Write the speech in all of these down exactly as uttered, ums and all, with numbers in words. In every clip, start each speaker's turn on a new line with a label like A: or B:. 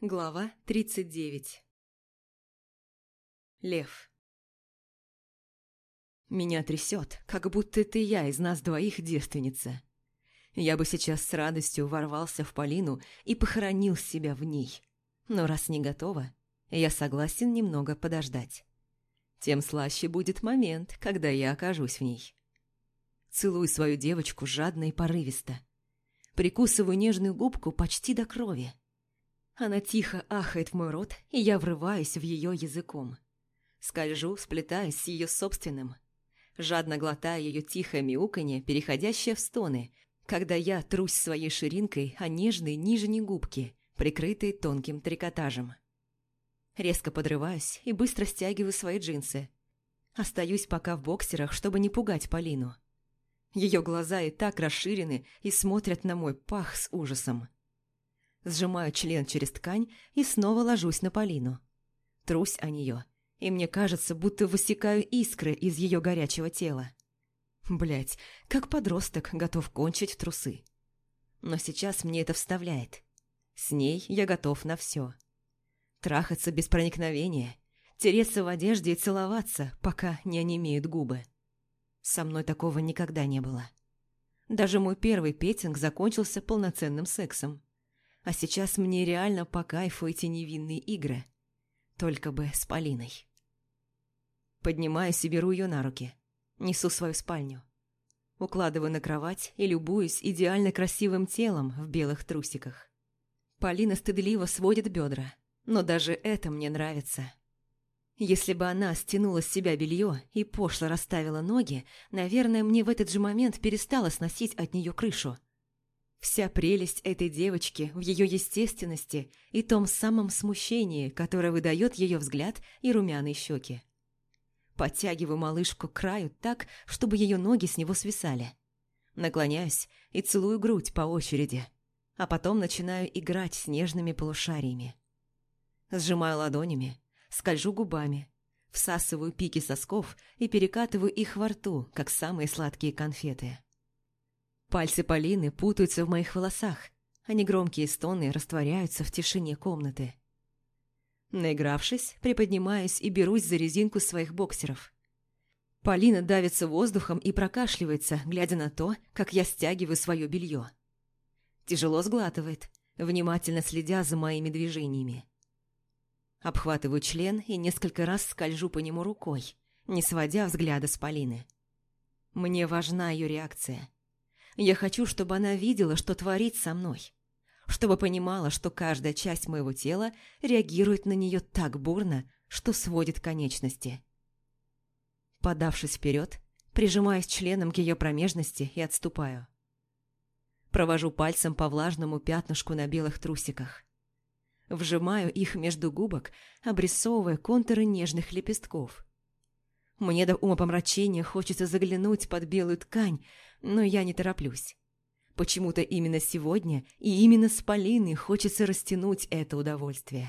A: Глава тридцать девять. Лев. Меня трясет, как будто это я из нас двоих девственница. Я бы сейчас с радостью ворвался в Полину и похоронил себя в ней. Но раз не готова, я согласен немного подождать. Тем слаще будет момент, когда я окажусь в ней. Целую свою девочку жадно и порывисто. Прикусываю нежную губку почти до крови. Она тихо ахает в мой рот, и я врываюсь в ее языком. Скольжу, сплетаясь с ее собственным. Жадно глотая ее тихое мяуканье, переходящее в стоны, когда я трусь своей ширинкой о нежной нижней губке, прикрытой тонким трикотажем. Резко подрываюсь и быстро стягиваю свои джинсы. Остаюсь пока в боксерах, чтобы не пугать Полину. Ее глаза и так расширены и смотрят на мой пах с ужасом. Сжимаю член через ткань и снова ложусь на Полину. Трусь о нее, и мне кажется, будто высекаю искры из ее горячего тела. Блять, как подросток готов кончить в трусы. Но сейчас мне это вставляет. С ней я готов на все. Трахаться без проникновения, тереться в одежде и целоваться, пока не онемеют губы. Со мной такого никогда не было. Даже мой первый петинг закончился полноценным сексом. А сейчас мне реально по кайфу эти невинные игры. Только бы с Полиной. Поднимаюсь и беру ее на руки. Несу в свою спальню. Укладываю на кровать и любуюсь идеально красивым телом в белых трусиках. Полина стыдливо сводит бедра, но даже это мне нравится. Если бы она стянула с себя белье и пошло расставила ноги, наверное, мне в этот же момент перестало сносить от нее крышу. Вся прелесть этой девочки в ее естественности и том самом смущении, которое выдает ее взгляд и румяные щеки. Подтягиваю малышку к краю так, чтобы ее ноги с него свисали. Наклоняюсь и целую грудь по очереди, а потом начинаю играть с нежными полушариями. Сжимаю ладонями, скольжу губами, всасываю пики сосков и перекатываю их во рту, как самые сладкие конфеты. Пальцы Полины путаются в моих волосах, а негромкие стоны растворяются в тишине комнаты. Наигравшись, приподнимаюсь и берусь за резинку своих боксеров. Полина давится воздухом и прокашливается, глядя на то, как я стягиваю свое белье. Тяжело сглатывает, внимательно следя за моими движениями. Обхватываю член и несколько раз скольжу по нему рукой, не сводя взгляда с Полины. Мне важна ее реакция. Я хочу, чтобы она видела, что творит со мной. Чтобы понимала, что каждая часть моего тела реагирует на нее так бурно, что сводит конечности. Подавшись вперед, прижимаюсь членом к ее промежности и отступаю. Провожу пальцем по влажному пятнышку на белых трусиках. Вжимаю их между губок, обрисовывая контуры нежных лепестков. Мне до умопомрачения хочется заглянуть под белую ткань, но я не тороплюсь. Почему-то именно сегодня и именно с Полиной хочется растянуть это удовольствие.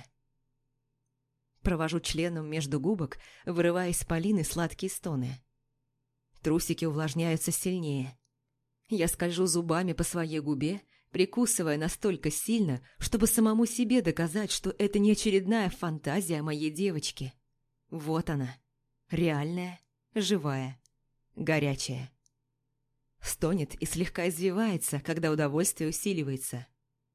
A: Провожу членом между губок, вырывая из Полины сладкие стоны. Трусики увлажняются сильнее. Я скольжу зубами по своей губе, прикусывая настолько сильно, чтобы самому себе доказать, что это не очередная фантазия моей девочки. Вот она. Реальная, живая, горячая. Стонет и слегка извивается, когда удовольствие усиливается.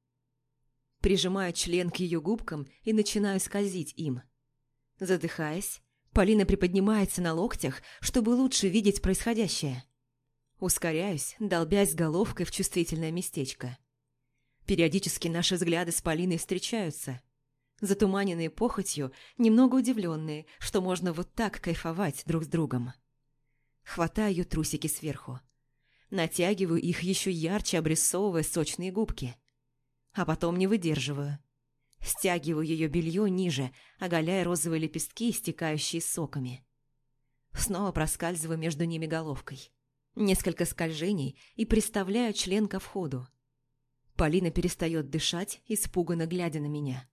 A: Прижимаю член к ее губкам и начинаю скользить им. Задыхаясь, Полина приподнимается на локтях, чтобы лучше видеть происходящее. Ускоряюсь, долбясь головкой в чувствительное местечко. Периодически наши взгляды с Полиной встречаются. Затуманенные похотью, немного удивленные, что можно вот так кайфовать друг с другом. Хватаю ее трусики сверху. Натягиваю их еще ярче, обрисовывая сочные губки. А потом не выдерживаю. Стягиваю ее белье ниже, оголяя розовые лепестки, истекающие соками. Снова проскальзываю между ними головкой. Несколько скольжений и приставляю член ко входу. Полина перестает дышать, испуганно глядя на меня.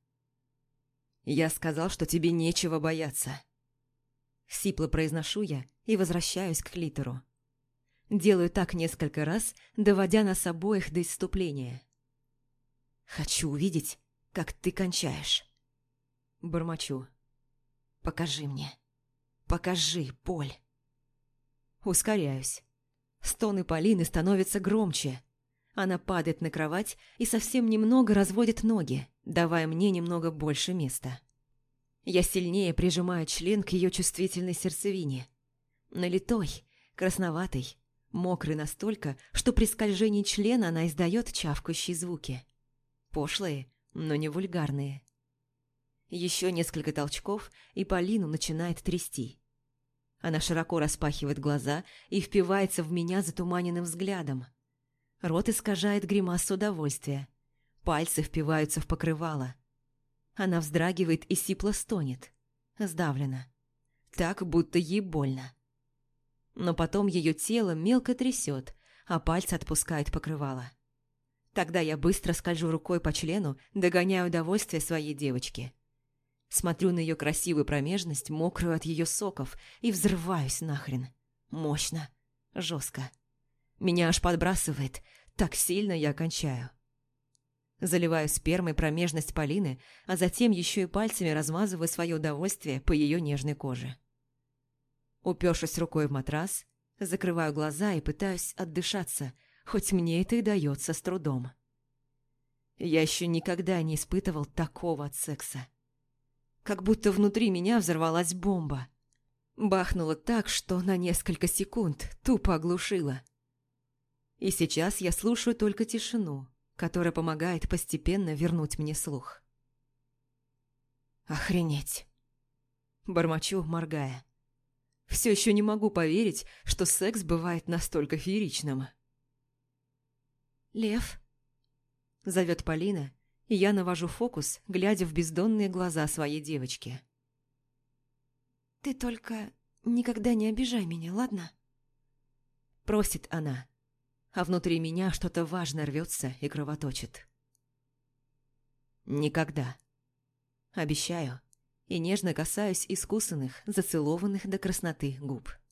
A: «Я сказал, что тебе нечего бояться». Сипло произношу я и возвращаюсь к клитору. Делаю так несколько раз, доводя нас обоих до исступления. Хочу увидеть, как ты кончаешь. Бормочу. Покажи мне. Покажи, Поль. Ускоряюсь. Стоны Полины становятся громче. Она падает на кровать и совсем немного разводит ноги, давая мне немного больше места. Я сильнее прижимаю член к ее чувствительной сердцевине. Налитой, красноватый, мокрый настолько, что при скольжении члена она издает чавкающие звуки. Пошлые, но не вульгарные. Еще несколько толчков, и Полину начинает трясти. Она широко распахивает глаза и впивается в меня затуманенным взглядом. Рот искажает гримаса удовольствия. Пальцы впиваются в покрывало. Она вздрагивает и сипло стонет. Сдавлена. Так, будто ей больно. Но потом ее тело мелко трясет, а пальцы отпускают покрывало. Тогда я быстро скольжу рукой по члену, догоняя удовольствие своей девочки. Смотрю на ее красивую промежность, мокрую от ее соков, и взрываюсь нахрен. Мощно. Жестко. Меня аж подбрасывает. Так сильно я кончаю. Заливаю спермой промежность Полины, а затем еще и пальцами размазываю свое удовольствие по ее нежной коже. Упершись рукой в матрас, закрываю глаза и пытаюсь отдышаться, хоть мне это и дается с трудом. Я еще никогда не испытывал такого от секса. Как будто внутри меня взорвалась бомба. Бахнуло так, что на несколько секунд тупо оглушило. И сейчас я слушаю только тишину, которая помогает постепенно вернуть мне слух. Охренеть. Бормочу, моргая. Все еще не могу поверить, что секс бывает настолько фееричным. «Лев?» – зовет Полина, и я навожу фокус, глядя в бездонные глаза своей девочки. «Ты только никогда не обижай меня, ладно?» Просит она, а внутри меня что-то важное рвется и кровоточит. «Никогда». Обещаю, и нежно касаюсь искусанных, зацелованных до красноты губ.